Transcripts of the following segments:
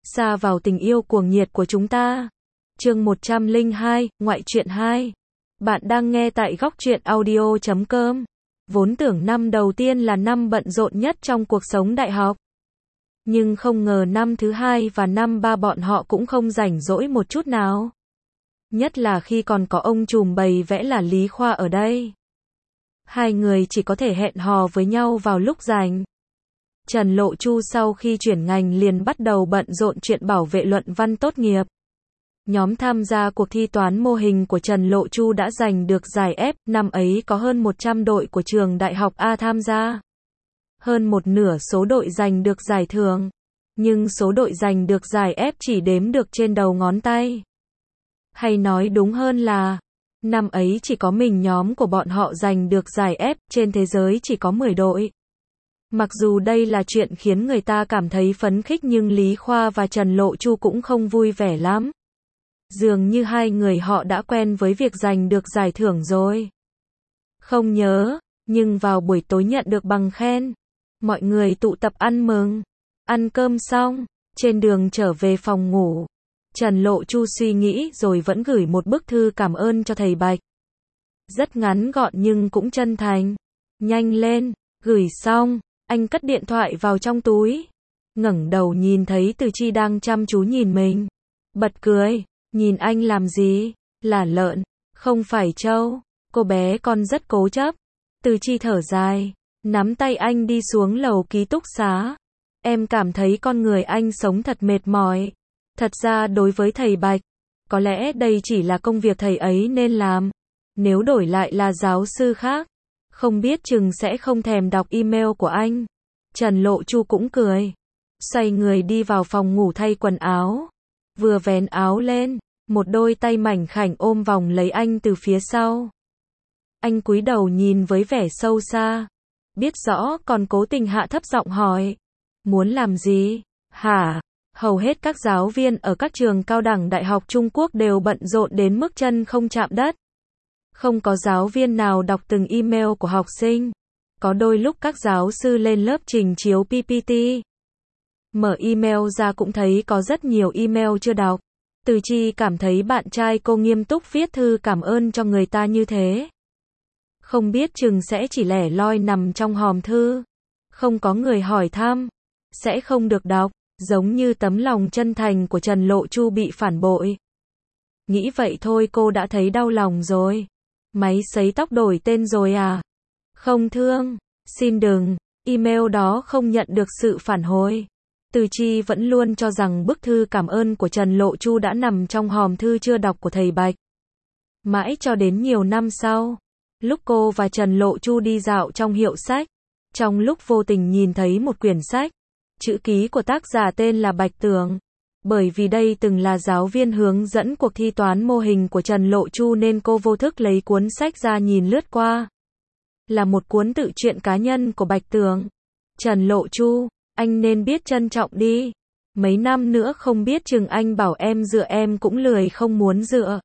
Xa vào tình yêu cuồng nhiệt của chúng ta. Chương 102, Ngoại truyện 2. Bạn đang nghe tại góc truyện audio.com. Vốn tưởng năm đầu tiên là năm bận rộn nhất trong cuộc sống đại học. Nhưng không ngờ năm thứ hai và năm ba bọn họ cũng không rảnh rỗi một chút nào. Nhất là khi còn có ông trùm bày vẽ là Lý Khoa ở đây. Hai người chỉ có thể hẹn hò với nhau vào lúc rảnh. Trần Lộ Chu sau khi chuyển ngành liền bắt đầu bận rộn chuyện bảo vệ luận văn tốt nghiệp. Nhóm tham gia cuộc thi toán mô hình của Trần Lộ Chu đã giành được giải F, năm ấy có hơn 100 đội của trường đại học A tham gia. Hơn một nửa số đội giành được giải thưởng, nhưng số đội giành được giải F chỉ đếm được trên đầu ngón tay. Hay nói đúng hơn là, năm ấy chỉ có mình nhóm của bọn họ giành được giải F, trên thế giới chỉ có 10 đội. Mặc dù đây là chuyện khiến người ta cảm thấy phấn khích nhưng Lý Khoa và Trần Lộ Chu cũng không vui vẻ lắm. Dường như hai người họ đã quen với việc giành được giải thưởng rồi. Không nhớ, nhưng vào buổi tối nhận được bằng khen. Mọi người tụ tập ăn mừng. Ăn cơm xong, trên đường trở về phòng ngủ. Trần Lộ Chu suy nghĩ rồi vẫn gửi một bức thư cảm ơn cho thầy Bạch. Rất ngắn gọn nhưng cũng chân thành. Nhanh lên, gửi xong, anh cất điện thoại vào trong túi. Ngẩng đầu nhìn thấy Từ Chi đang chăm chú nhìn mình. Bật cười, nhìn anh làm gì? Là lợn, không phải trâu. Cô bé con rất cố chấp. Từ Chi thở dài, nắm tay anh đi xuống lầu ký túc xá. Em cảm thấy con người anh sống thật mệt mỏi. Thật ra đối với thầy Bạch, có lẽ đây chỉ là công việc thầy ấy nên làm. Nếu đổi lại là giáo sư khác, không biết chừng sẽ không thèm đọc email của anh. Trần Lộ Chu cũng cười. Xoay người đi vào phòng ngủ thay quần áo. Vừa vén áo lên, một đôi tay mảnh khảnh ôm vòng lấy anh từ phía sau. Anh cúi đầu nhìn với vẻ sâu xa. Biết rõ còn cố tình hạ thấp giọng hỏi. Muốn làm gì? Hả? Hầu hết các giáo viên ở các trường cao đẳng đại học Trung Quốc đều bận rộn đến mức chân không chạm đất. Không có giáo viên nào đọc từng email của học sinh. Có đôi lúc các giáo sư lên lớp trình chiếu PPT. Mở email ra cũng thấy có rất nhiều email chưa đọc. Từ Chi cảm thấy bạn trai cô nghiêm túc viết thư cảm ơn cho người ta như thế. Không biết chừng sẽ chỉ lẻ loi nằm trong hòm thư. Không có người hỏi thăm. Sẽ không được đọc. Giống như tấm lòng chân thành của Trần Lộ Chu bị phản bội. Nghĩ vậy thôi cô đã thấy đau lòng rồi. Máy sấy tóc đổi tên rồi à? Không thương, xin đừng, email đó không nhận được sự phản hồi. Từ Chi vẫn luôn cho rằng bức thư cảm ơn của Trần Lộ Chu đã nằm trong hòm thư chưa đọc của thầy Bạch. Mãi cho đến nhiều năm sau, lúc cô và Trần Lộ Chu đi dạo trong hiệu sách, trong lúc vô tình nhìn thấy một quyển sách, chữ ký của tác giả tên là Bạch Tường. Bởi vì đây từng là giáo viên hướng dẫn cuộc thi toán mô hình của Trần Lộ Chu nên cô vô thức lấy cuốn sách ra nhìn lướt qua. Là một cuốn tự truyện cá nhân của Bạch Tường. Trần Lộ Chu, anh nên biết trân trọng đi. Mấy năm nữa không biết chừng anh bảo em dựa em cũng lười không muốn dựa.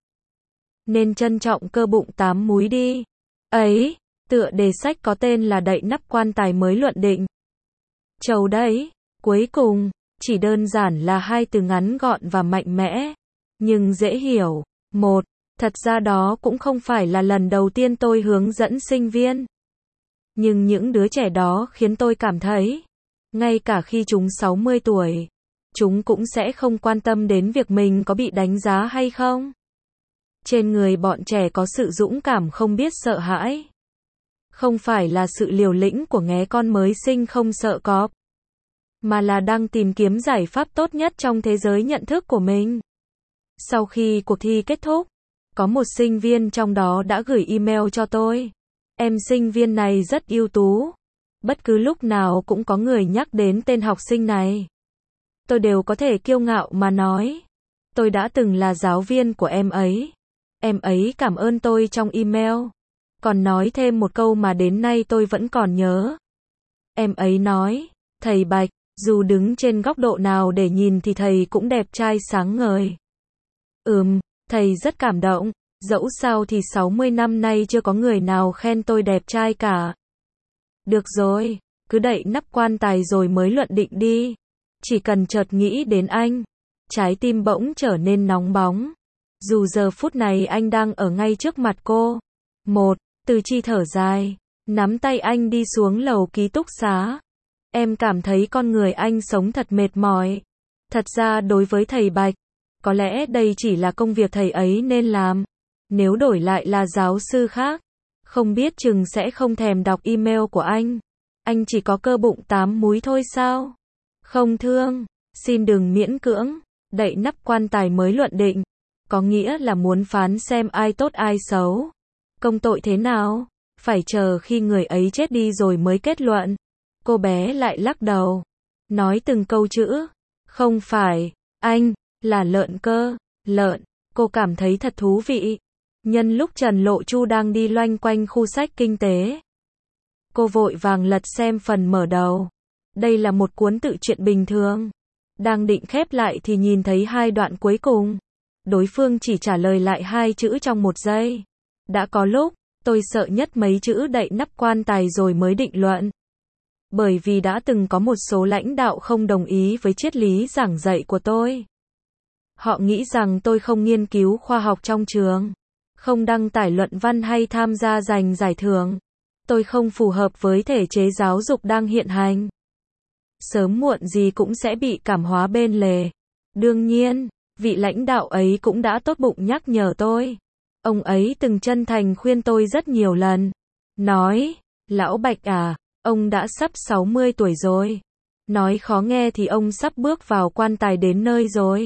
Nên trân trọng cơ bụng 8 múi đi. Ấy, tựa đề sách có tên là Đậy nắp quan tài mới luận định. Chầu đấy, cuối cùng, chỉ đơn giản là hai từ ngắn gọn và mạnh mẽ, nhưng dễ hiểu. Một, thật ra đó cũng không phải là lần đầu tiên tôi hướng dẫn sinh viên. Nhưng những đứa trẻ đó khiến tôi cảm thấy, ngay cả khi chúng 60 tuổi, chúng cũng sẽ không quan tâm đến việc mình có bị đánh giá hay không. Trên người bọn trẻ có sự dũng cảm không biết sợ hãi. Không phải là sự liều lĩnh của nghé con mới sinh không sợ cọp, mà là đang tìm kiếm giải pháp tốt nhất trong thế giới nhận thức của mình. Sau khi cuộc thi kết thúc, có một sinh viên trong đó đã gửi email cho tôi. Em sinh viên này rất ưu tú. Bất cứ lúc nào cũng có người nhắc đến tên học sinh này. Tôi đều có thể kiêu ngạo mà nói. Tôi đã từng là giáo viên của em ấy. Em ấy cảm ơn tôi trong email. Còn nói thêm một câu mà đến nay tôi vẫn còn nhớ. Em ấy nói, thầy Bạch, dù đứng trên góc độ nào để nhìn thì thầy cũng đẹp trai sáng ngời. Thầy rất cảm động, dẫu sao thì 60 năm nay chưa có người nào khen tôi đẹp trai cả. Được rồi, cứ đậy nắp quan tài rồi mới luận định đi. Chỉ cần chợt nghĩ đến anh, Trái tim bỗng trở nên nóng bóng. Dù giờ phút này anh đang ở ngay trước mặt cô. Từ Chi thở dài, nắm tay anh đi xuống lầu ký túc xá. Em cảm thấy con người anh sống thật mệt mỏi. Thật ra đối với thầy Bạch, có lẽ đây chỉ là công việc thầy ấy nên làm. Nếu đổi lại là giáo sư khác, không biết chừng sẽ không thèm đọc email của anh. Anh chỉ có cơ bụng 8 múi thôi sao? Không thương, xin đừng miễn cưỡng. Đậy nắp quan tài mới luận định, có nghĩa là muốn phán xem ai tốt ai xấu. Công tội thế nào? Phải chờ khi người ấy chết đi rồi mới kết luận. Cô bé lại lắc đầu, nói từng câu chữ. Không phải, anh, là lợn cơ. Lợn, cô cảm thấy thật thú vị. Nhân lúc Trần Lộ Chu đang đi loanh quanh khu sách kinh tế, cô vội vàng lật xem phần mở đầu. Đây là một cuốn tự truyện bình thường. Đang định khép lại thì nhìn thấy 2 đoạn cuối cùng. Đối phương chỉ trả lời lại 2 chữ trong 1 giây. Đã có lúc, tôi sợ nhất mấy chữ đậy nắp quan tài rồi mới định luận. Bởi vì đã từng có một số lãnh đạo không đồng ý với triết lý giảng dạy của tôi. Họ nghĩ rằng tôi không nghiên cứu khoa học trong trường, không đăng tải luận văn hay tham gia giành giải thưởng. Tôi không phù hợp với thể chế giáo dục đang hiện hành. Sớm muộn gì cũng sẽ bị cảm hóa bên lề. Đương nhiên, vị lãnh đạo ấy cũng đã tốt bụng nhắc nhở tôi. Ông ấy từng chân thành khuyên tôi rất nhiều lần. Nói, lão Bạch à, ông đã sắp 60 tuổi rồi. Nói khó nghe thì ông sắp bước vào quan tài đến nơi rồi.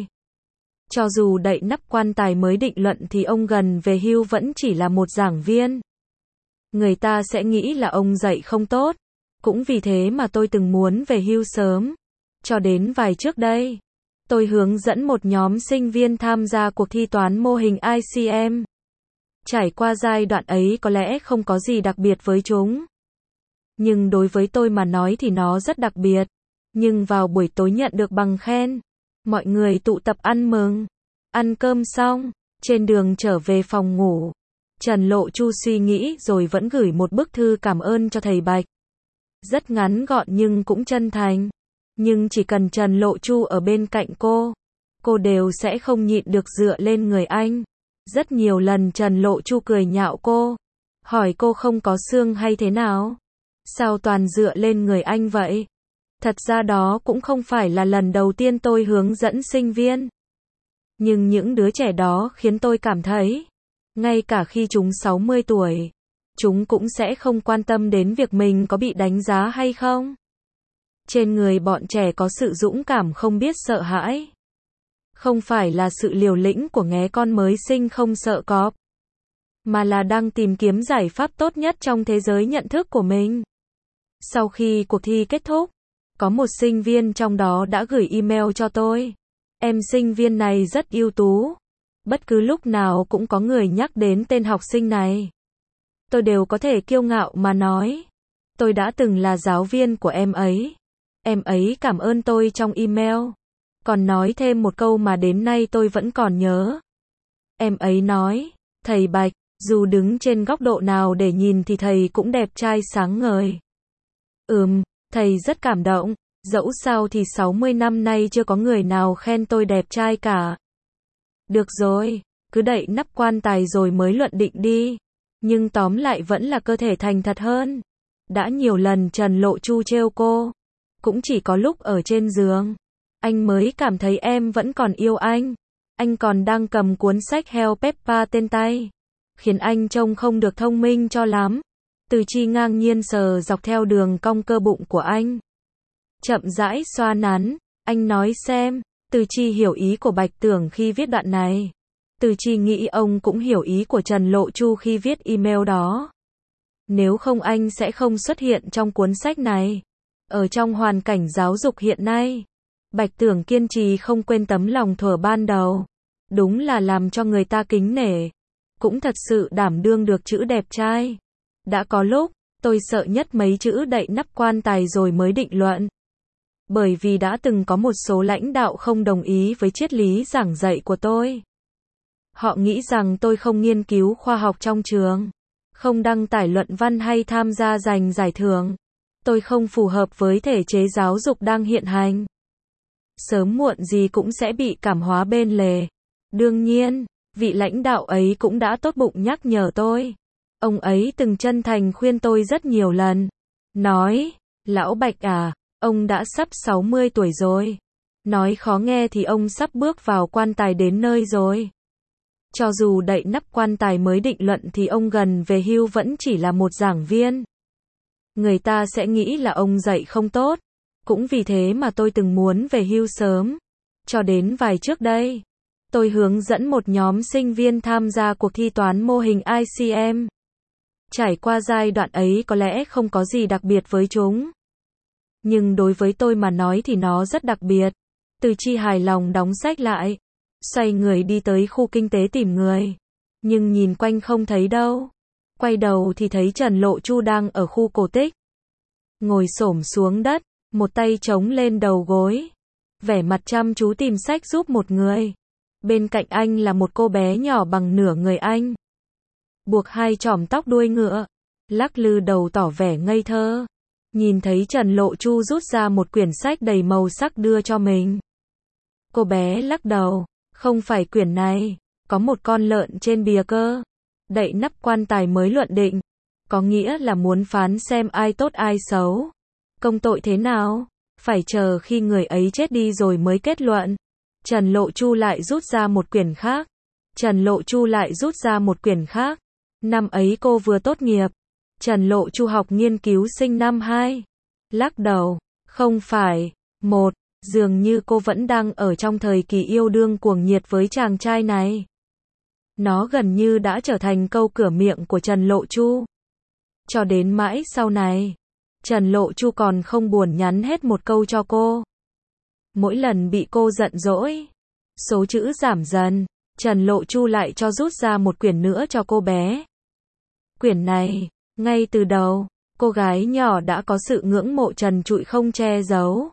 Cho dù đậy nắp quan tài mới định luận thì ông gần về hưu vẫn chỉ là một giảng viên. Người ta sẽ nghĩ là ông dạy không tốt. Cũng vì thế mà tôi từng muốn về hưu sớm. Cho đến vài trước đây, tôi hướng dẫn một nhóm sinh viên tham gia cuộc thi toán mô hình ICM. Trải qua giai đoạn ấy có lẽ không có gì đặc biệt với chúng. Nhưng đối với tôi mà nói thì nó rất đặc biệt. Nhưng vào buổi tối nhận được bằng khen, mọi người tụ tập ăn mừng. Ăn cơm xong, trên đường trở về phòng ngủ, Trần Lộ Chu suy nghĩ rồi vẫn gửi một bức thư cảm ơn cho thầy Bạch. Rất ngắn gọn nhưng cũng chân thành. Nhưng chỉ cần Trần Lộ Chu ở bên cạnh cô đều sẽ không nhịn được dựa lên người anh. Rất nhiều lần Trần Lộ Chu cười nhạo cô, hỏi cô không có xương hay thế nào? Sao toàn dựa lên người anh vậy? Thật ra đó cũng không phải là lần đầu tiên tôi hướng dẫn sinh viên. Nhưng những đứa trẻ đó khiến tôi cảm thấy, ngay cả khi chúng 60 tuổi, chúng cũng sẽ không quan tâm đến việc mình có bị đánh giá hay không. Trên người bọn trẻ có sự dũng cảm không biết sợ hãi. Không phải là sự liều lĩnh của nghé con mới sinh không sợ cọp, mà là đang tìm kiếm giải pháp tốt nhất trong thế giới nhận thức của mình. Sau khi cuộc thi kết thúc, có một sinh viên trong đó đã gửi email cho tôi. Em sinh viên này rất ưu tú. Bất cứ lúc nào cũng có người nhắc đến tên học sinh này, tôi đều có thể kiêu ngạo mà nói, tôi đã từng là giáo viên của em ấy. Em ấy cảm ơn tôi trong email, còn nói thêm một câu mà đến nay tôi vẫn còn nhớ. Em ấy nói, thầy Bạch, dù đứng trên góc độ nào để nhìn thì thầy cũng đẹp trai sáng ngời. Thầy rất cảm động, dẫu sao thì 60 năm nay chưa có người nào khen tôi đẹp trai cả. Được rồi, cứ đậy nắp quan tài rồi mới luận định đi. Nhưng tóm lại vẫn là cơ thể thành thật hơn. Đã nhiều lần Trần Lộ Chu trêu cô, cũng chỉ có lúc ở trên giường, anh mới cảm thấy em vẫn còn yêu anh. Anh còn đang cầm cuốn sách Hell Peppa tên tay, khiến anh trông không được thông minh cho lắm. Từ Chi ngang nhiên sờ dọc theo đường cong cơ bụng của anh, chậm rãi xoa nắn. Anh nói xem, Từ Chi hiểu ý của Bạch Tưởng khi viết đoạn này. Từ Chi nghĩ ông cũng hiểu ý của Trần Lộ Chu khi viết email đó. Nếu không anh sẽ không xuất hiện trong cuốn sách này. Ở trong hoàn cảnh giáo dục hiện nay, Bạch Tưởng kiên trì không quên tấm lòng thuở ban đầu. Đúng là làm cho người ta kính nể. Cũng thật sự đảm đương được chữ đẹp trai. Đã có lúc, tôi sợ nhất mấy chữ đậy nắp quan tài rồi mới định luận. Bởi vì đã từng có một số lãnh đạo không đồng ý với triết lý giảng dạy của tôi. Họ nghĩ rằng tôi không nghiên cứu khoa học trong trường, không đăng tải luận văn hay tham gia giành giải thưởng. Tôi không phù hợp với thể chế giáo dục đang hiện hành. sớm muộn gì cũng sẽ bị cảm hóa bên lề. Đương nhiên, vị lãnh đạo ấy cũng đã tốt bụng nhắc nhở tôi. Ông ấy từng chân thành khuyên tôi rất nhiều lần. Nói, lão Bạch à, ông đã sắp 60 tuổi rồi. Nói khó nghe thì ông sắp bước vào quan tài đến nơi rồi. Cho dù đậy nắp quan tài mới định luận thì ông gần về hưu vẫn chỉ là một giảng viên. Người ta sẽ nghĩ là ông dạy không tốt. Cũng vì thế mà tôi từng muốn về hưu sớm. Cho đến vài trước đây, tôi hướng dẫn một nhóm sinh viên tham gia cuộc thi toán mô hình ICM. Trải qua giai đoạn ấy có lẽ không có gì đặc biệt với chúng. Nhưng đối với tôi mà nói thì nó rất đặc biệt. Từ Chi hài lòng đóng sách lại. Xoay người đi tới khu kinh tế tìm người. Nhưng nhìn quanh không thấy đâu. Quay đầu thì thấy Trần Lộ Chu đang ở khu cổ tích. Ngồi xổm xuống đất, một tay chống lên đầu gối. Vẻ mặt chăm chú tìm sách giúp một người. Bên cạnh anh là một cô bé nhỏ bằng nửa người anh. Buộc hai chòm tóc đuôi ngựa. Lắc lư đầu tỏ vẻ ngây thơ. Nhìn thấy Trần Lộ Chu rút ra một quyển sách đầy màu sắc đưa cho mình. Cô bé lắc đầu. Không phải quyển này. Có một con lợn trên bìa cơ. Đậy nắp quan tài mới luận định. Có nghĩa là muốn phán xem ai tốt ai xấu. Công tội thế nào? Phải chờ khi người ấy chết đi rồi mới kết luận. Trần Lộ Chu lại rút ra một quyển khác. Trần Lộ Chu lại rút ra một quyển khác. Năm ấy cô vừa tốt nghiệp. Trần Lộ Chu học nghiên cứu sinh năm 2. Lắc đầu. Không phải. 1. Dường như cô vẫn đang ở trong thời kỳ yêu đương cuồng nhiệt với chàng trai này. Nó gần như đã trở thành câu cửa miệng của Trần Lộ Chu. Cho đến mãi sau này, Trần Lộ Chu còn không buồn nhắn hết một câu cho cô. Mỗi lần bị cô giận dỗi, số chữ giảm dần, Trần Lộ Chu lại cho rút ra một quyển nữa cho cô bé. Quyển này, ngay từ đầu, cô gái nhỏ đã có sự ngưỡng mộ trần trụi không che giấu.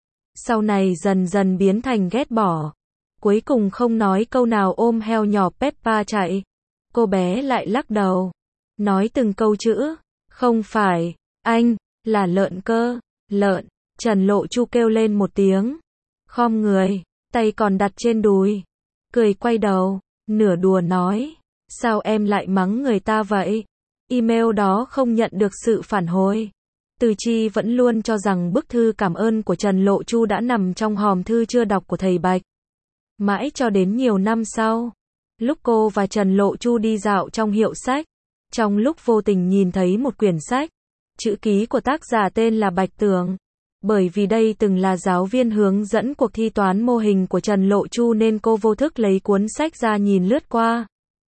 Sau này dần dần biến thành ghét bỏ. Cuối cùng không nói câu nào ôm heo nhỏ Peppa chạy. Cô bé lại lắc đầu. Nói từng câu chữ. Không phải, anh, là lợn cơ. Lợn. Trần Lộ Chu kêu lên một tiếng. Khom người, tay còn đặt trên đùi. Cười quay đầu, nửa đùa nói. Sao em lại mắng người ta vậy? Email đó không nhận được sự phản hồi. Từ Chi vẫn luôn cho rằng bức thư cảm ơn của Trần Lộ Chu đã nằm trong hòm thư chưa đọc của thầy Bạch. Mãi cho đến nhiều năm sau, lúc cô và Trần Lộ Chu đi dạo trong hiệu sách, trong lúc vô tình nhìn thấy một quyển sách, chữ ký của tác giả tên là Bạch Tường. Bởi vì đây từng là giáo viên hướng dẫn cuộc thi toán mô hình của Trần Lộ Chu nên cô vô thức lấy cuốn sách ra nhìn lướt qua.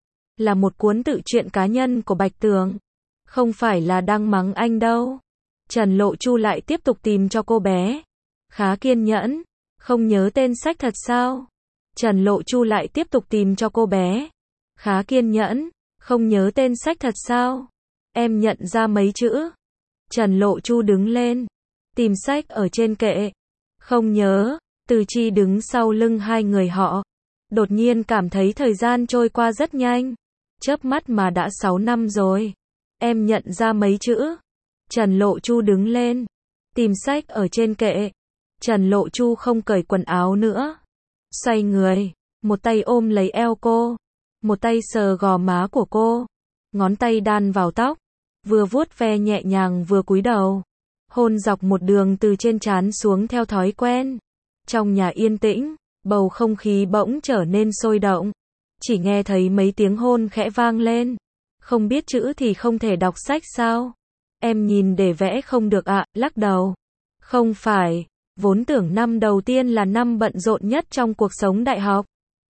Là một cuốn tự truyện cá nhân của Bạch Tường. Không phải là đang mắng anh đâu. Trần Lộ Chu lại tiếp tục tìm cho cô bé. Khá kiên nhẫn. Không nhớ tên sách thật sao? Trần Lộ Chu lại tiếp tục tìm cho cô bé. Khá kiên nhẫn. Không nhớ tên sách thật sao? Em nhận ra mấy chữ. Trần Lộ Chu đứng lên. Tìm sách ở trên kệ. Không nhớ. Từ Chi đứng sau lưng hai người họ. Đột nhiên cảm thấy thời gian trôi qua rất nhanh. Chớp mắt mà đã 6 năm rồi. Em nhận ra mấy chữ. Trần Lộ Chu đứng lên. Tìm sách ở trên kệ. Trần Lộ Chu không cởi quần áo nữa. Xoay người. Một tay ôm lấy eo cô. Một tay sờ gò má của cô. Ngón tay đan vào tóc. Vừa vuốt ve nhẹ nhàng vừa cúi đầu. Hôn dọc một đường từ trên trán xuống theo thói quen. Trong nhà yên tĩnh, bầu không khí bỗng trở nên sôi động. Chỉ nghe thấy mấy tiếng hôn khẽ vang lên. Không biết chữ thì không thể đọc sách sao? Em nhìn để vẽ không được ạ, lắc đầu. Không phải, vốn tưởng năm đầu tiên là năm bận rộn nhất trong cuộc sống đại học.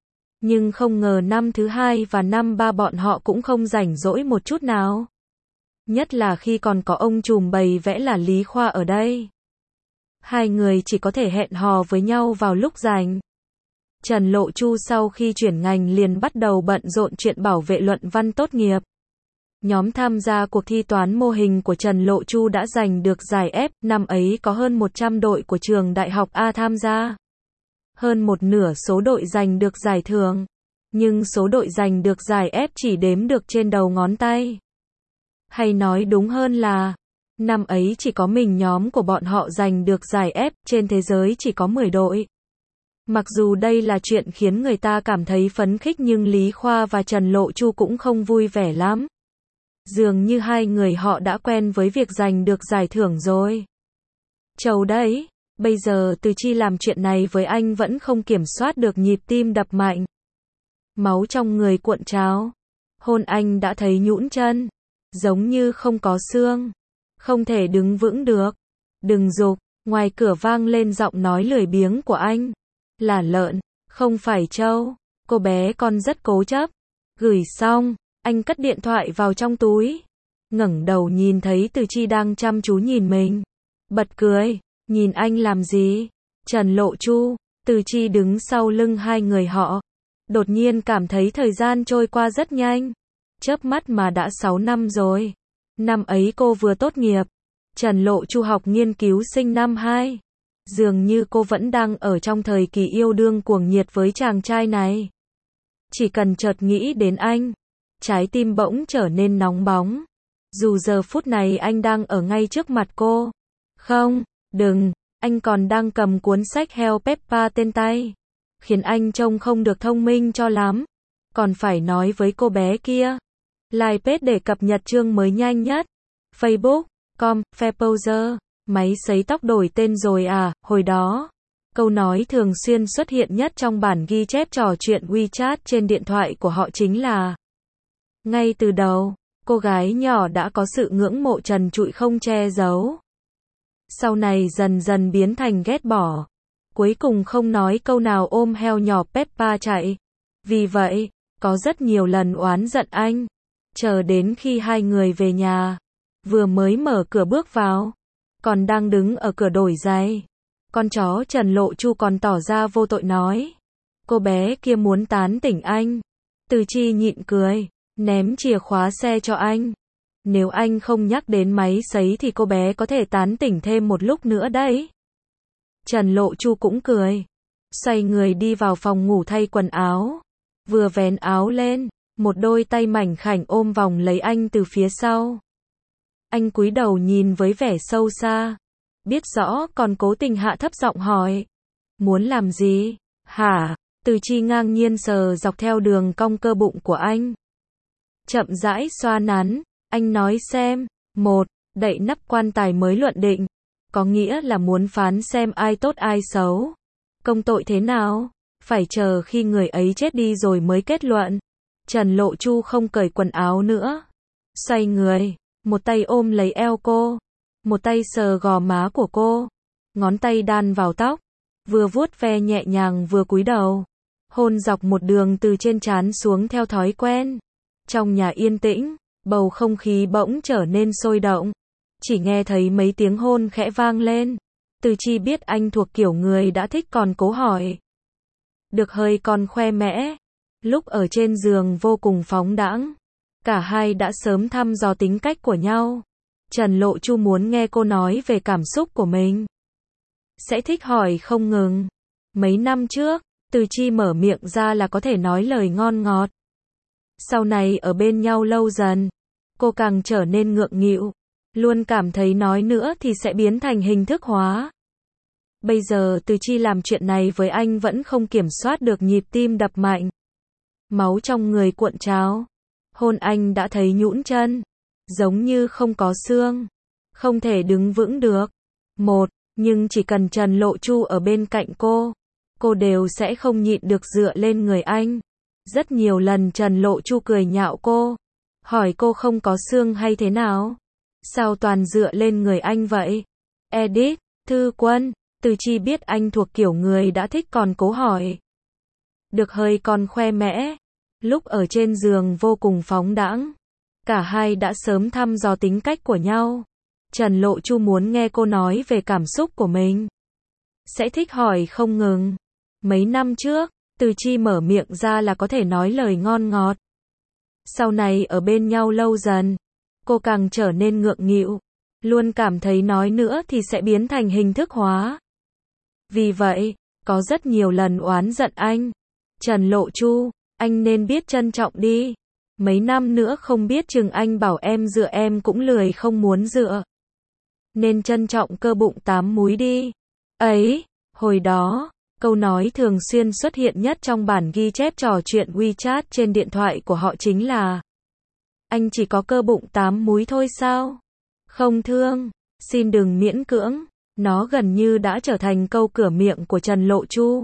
Nhưng không ngờ năm thứ hai và năm ba bọn họ cũng không rảnh rỗi một chút nào. Nhất là khi còn có ông trùm bày vẽ là Lý Khoa ở đây. Hai người chỉ có thể hẹn hò với nhau vào lúc rảnh. Trần Lộ Chu sau khi chuyển ngành liền bắt đầu bận rộn chuyện bảo vệ luận văn tốt nghiệp. Nhóm tham gia cuộc thi toán mô hình của Trần Lộ Chu đã giành được giải F, năm ấy có hơn 100 đội của trường Đại học A tham gia. Hơn một nửa số đội giành được giải thưởng, nhưng số đội giành được giải F chỉ đếm được trên đầu ngón tay. Hay nói đúng hơn là, năm ấy chỉ có mình nhóm của bọn họ giành được giải F, trên thế giới chỉ có 10 đội. Mặc dù đây là chuyện khiến người ta cảm thấy phấn khích nhưng Lý Khoa và Trần Lộ Chu cũng không vui vẻ lắm. Dường như hai người họ đã quen với việc giành được giải thưởng rồi. Chầu đấy, bây giờ Từ Chi làm chuyện này với anh vẫn không kiểm soát được nhịp tim đập mạnh. Máu trong người cuộn trào. Hôn anh đã thấy nhũn chân. Giống như không có xương. Không thể đứng vững được. Đừng giục, ngoài cửa vang lên giọng nói lười biếng của anh. Là lợn, không phải trâu. Cô bé con rất cố chấp. Gửi xong, anh cất điện thoại vào trong túi. Ngẩng đầu nhìn thấy Từ Chi đang chăm chú nhìn mình. Bật cười, nhìn anh làm gì? Trần Lộ Chu, Từ Chi đứng sau lưng hai người họ. Đột nhiên cảm thấy thời gian trôi qua rất nhanh. Chớp mắt mà đã 6 năm rồi. Năm ấy cô vừa tốt nghiệp. Trần Lộ Chu học nghiên cứu sinh năm 2. Dường như cô vẫn đang ở trong thời kỳ yêu đương cuồng nhiệt với chàng trai này. Chỉ cần chợt nghĩ đến anh, trái tim bỗng trở nên nóng bóng. Dù giờ phút này anh đang ở ngay trước mặt cô. Không, đừng, anh còn đang cầm cuốn sách Hell Peppa trên tay. Khiến anh trông không được thông minh cho lắm. Còn phải nói với cô bé kia. Like page để cập nhật chương mới nhanh nhất. Facebook.com, Fairposer. Máy sấy tóc đổi tên rồi à, hồi đó. Câu nói thường xuyên xuất hiện nhất trong bản ghi chép trò chuyện WeChat trên điện thoại của họ chính là. Ngay từ đầu, cô gái nhỏ đã có sự ngưỡng mộ trần trụi không che giấu. Sau này dần dần biến thành ghét bỏ. Cuối cùng không nói câu nào ôm heo nhỏ Peppa chạy. Vì vậy, có rất nhiều lần oán giận anh. Chờ đến khi hai người về nhà. Vừa mới mở cửa bước vào. Còn đang đứng ở cửa đổi giày. Con chó Trần Lộ Chu còn tỏ ra vô tội nói. Cô bé kia muốn tán tỉnh anh. Từ Chi nhịn cười. Ném chìa khóa xe cho anh. Nếu anh không nhắc đến máy sấy thì cô bé có thể tán tỉnh thêm một lúc nữa đấy. Trần Lộ Chu cũng cười. Xoay người đi vào phòng ngủ thay quần áo. Vừa vén áo lên, một đôi tay mảnh khảnh ôm vòng lấy anh từ phía sau. Anh cúi đầu nhìn với vẻ sâu xa. Biết rõ còn cố tình hạ thấp giọng hỏi. Muốn làm gì? Hả? Từ Chi ngang nhiên sờ dọc theo đường cong cơ bụng của anh. Chậm rãi xoa nắn. Anh nói xem. 1. Đậy nắp quan tài mới luận định. Có nghĩa là muốn phán xem ai tốt ai xấu. Công tội thế nào? Phải chờ khi người ấy chết đi rồi mới kết luận. Trần Lộ Chu không cởi quần áo nữa. Xoay người. Một tay ôm lấy eo cô. Một tay sờ gò má của cô. Ngón tay đan vào tóc. Vừa vuốt ve nhẹ nhàng vừa cúi đầu. Hôn dọc một đường từ trên trán xuống theo thói quen. Trong nhà yên tĩnh, bầu không khí bỗng trở nên sôi động. Chỉ nghe thấy mấy tiếng hôn khẽ vang lên. Từ Chi biết anh thuộc kiểu người đã thích còn cố hỏi. Được hơi còn khoe mẽ. Lúc ở trên giường vô cùng phóng đãng. Cả hai đã sớm thăm dò tính cách của nhau. Trần Lộ Chu muốn nghe cô nói về cảm xúc của mình. Sẽ thích hỏi không ngừng. Mấy năm trước, Từ Chi mở miệng ra là có thể nói lời ngon ngọt. Sau này ở bên nhau lâu dần, cô càng trở nên ngượng nghịu. Luôn cảm thấy nói nữa thì sẽ biến thành hình thức hóa. Bây giờ Từ Chi làm chuyện này với anh vẫn không kiểm soát được nhịp tim đập mạnh. Máu trong người cuộn trào. Hôn anh đã thấy nhũn chân. Giống như không có xương. Không thể đứng vững được. 1. Nhưng chỉ cần Trần Lộ Chu ở bên cạnh cô đều sẽ không nhịn được dựa lên người anh. Rất nhiều lần Trần Lộ Chu cười nhạo cô. Hỏi cô không có xương hay thế nào? Sao toàn dựa lên người anh vậy? Edit, Thư Quân, Từ Chi biết anh thuộc kiểu người đã thích còn cố hỏi. Được hơi còn khoe mẽ. Lúc ở trên giường vô cùng phóng đãng. Cả hai đã sớm thăm dò tính cách của nhau. Trần Lộ Chu muốn nghe cô nói về cảm xúc của mình. Sẽ thích hỏi không ngừng. Mấy năm trước, Từ Chi mở miệng ra là có thể nói lời ngon ngọt. Sau này ở bên nhau lâu dần, cô càng trở nên ngượng nghịu. Luôn cảm thấy nói nữa thì sẽ biến thành hình thức hóa. Vì vậy, có rất nhiều lần oán giận anh. Trần Lộ Chu, anh nên biết trân trọng đi. Mấy năm nữa không biết chừng anh bảo em dựa em cũng lười không muốn dựa. Nên trân trọng cơ bụng 8 múi đi. Ấy, hồi đó, Câu nói thường xuyên xuất hiện nhất trong bản ghi chép trò chuyện WeChat trên điện thoại của họ chính là: anh chỉ có cơ bụng 8 múi thôi sao? Không thương, xin đừng miễn cưỡng. Nó gần như đã trở thành câu cửa miệng của Trần Lộ Chu.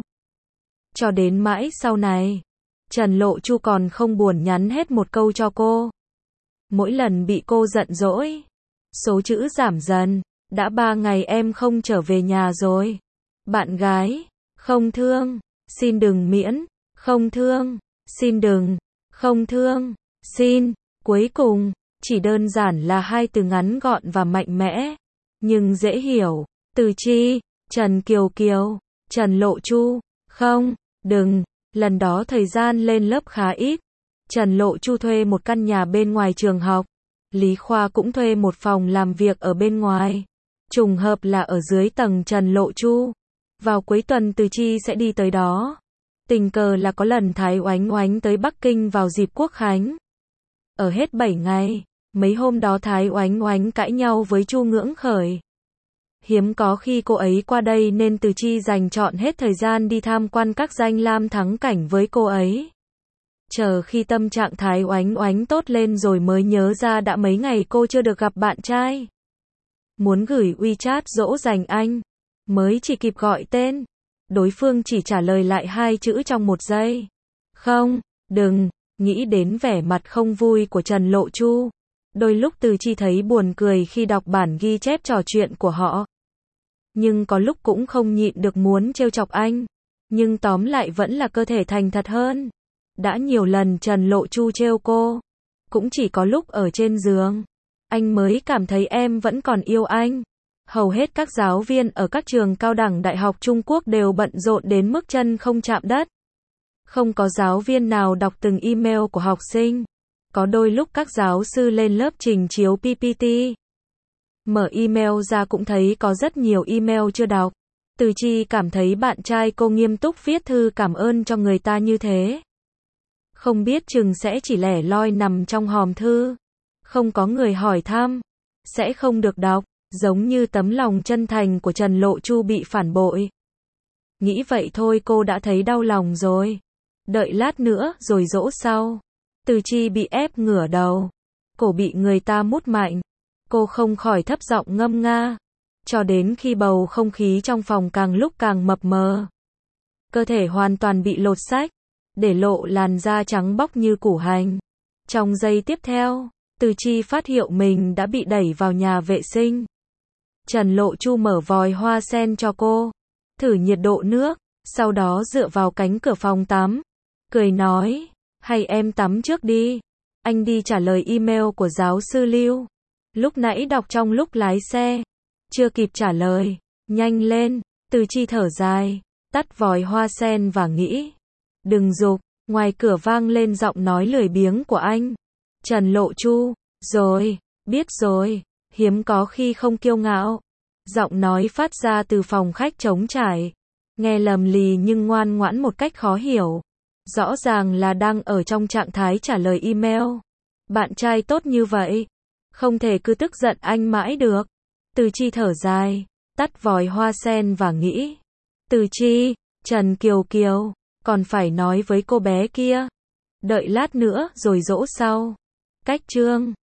Cho đến mãi sau này, Trần Lộ Chu còn không buồn nhắn hết một câu cho cô. Mỗi lần bị cô giận dỗi, số chữ giảm dần. Đã 3 ngày em không trở về nhà rồi. Bạn gái, không thương, xin đừng miễn, không thương, xin đừng, không thương, xin. Cuối cùng, chỉ đơn giản là 2 từ ngắn gọn và mạnh mẽ, nhưng dễ hiểu. Từ Chi, Trần Kiều Kiều, Trần Lộ Chu, không, đừng. Lần đó thời gian lên lớp khá ít. Trần Lộ Chu thuê một căn nhà bên ngoài trường học. Lý Khoa cũng thuê một phòng làm việc ở bên ngoài. Trùng hợp là ở dưới tầng Trần Lộ Chu. Vào cuối tuần Từ Chi sẽ đi tới đó. Tình cờ là có lần Thái Oánh Oánh tới Bắc Kinh vào dịp Quốc Khánh. Ở hết 7 ngày, mấy hôm đó Thái Oánh Oánh cãi nhau với Chu Ngưỡng Khởi. Hiếm có khi cô ấy qua đây nên Từ Chi dành trọn hết thời gian đi tham quan các danh lam thắng cảnh với cô ấy. Chờ khi tâm trạng Thái Oánh Oánh tốt lên rồi mới nhớ ra đã mấy ngày cô chưa được gặp bạn trai. Muốn gửi WeChat dỗ dành anh, mới chỉ kịp gọi tên. Đối phương chỉ trả lời lại 2 chữ trong 1 giây. Không, đừng. Nghĩ đến vẻ mặt không vui của Trần Lộ Chu. Đôi lúc Từ Chi thấy buồn cười khi đọc bản ghi chép trò chuyện của họ. Nhưng có lúc cũng không nhịn được muốn trêu chọc anh. Nhưng tóm lại vẫn là cơ thể thành thật hơn. Đã nhiều lần Trần Lộ Chu trêu cô. Cũng chỉ có lúc ở trên giường. Anh mới cảm thấy em vẫn còn yêu anh. Hầu hết các giáo viên ở các trường cao đẳng đại học Trung Quốc đều bận rộn đến mức chân không chạm đất. Không có giáo viên nào đọc từng email của học sinh. Có đôi lúc các giáo sư lên lớp trình chiếu PPT. Mở email ra cũng thấy có rất nhiều email chưa đọc. Từ Chi cảm thấy bạn trai cô nghiêm túc viết thư cảm ơn cho người ta như thế. Không biết chừng sẽ chỉ lẻ loi nằm trong hòm thư. Không có người hỏi thăm. Sẽ không được đọc. Giống như tấm lòng chân thành của Trần Lộ Chu bị phản bội. Nghĩ vậy thôi cô đã thấy đau lòng rồi. Đợi lát nữa rồi dỗ sau. Từ Chi bị ép ngửa đầu. Cổ bị người ta mút mạnh. Cô không khỏi thấp giọng ngâm nga. Cho đến khi bầu không khí trong phòng càng lúc càng mập mờ. Cơ thể hoàn toàn bị lột xác. Để lộ làn da trắng bóc như củ hành. Trong giây tiếp theo, Từ Chi phát hiện mình đã bị đẩy vào nhà vệ sinh. Trần Lộ Chu mở vòi hoa sen cho cô. Thử nhiệt độ nước. Sau đó dựa vào cánh cửa phòng tắm. Cười nói, hay em tắm trước đi. Anh đi trả lời email của giáo sư Lưu. Lúc nãy đọc trong lúc lái xe. Chưa kịp trả lời. Nhanh lên. Từ Chi thở dài. Tắt vòi hoa sen và nghĩ. Đừng giục. Ngoài cửa vang lên giọng nói lười biếng của anh. Trần Lộ Chu. Rồi. Biết rồi. Hiếm có khi không kiêu ngạo. Giọng nói phát ra từ phòng khách trống trải. Nghe lầm lì nhưng ngoan ngoãn một cách khó hiểu. Rõ ràng là đang ở trong trạng thái trả lời email. Bạn trai tốt như vậy. Không thể cứ tức giận anh mãi được. Từ Chi thở dài. Tắt vòi hoa sen và nghĩ. Từ Chi, Trần Kiều Kiều. Còn phải nói với cô bé kia. Đợi lát nữa rồi dỗ sau. Cách chương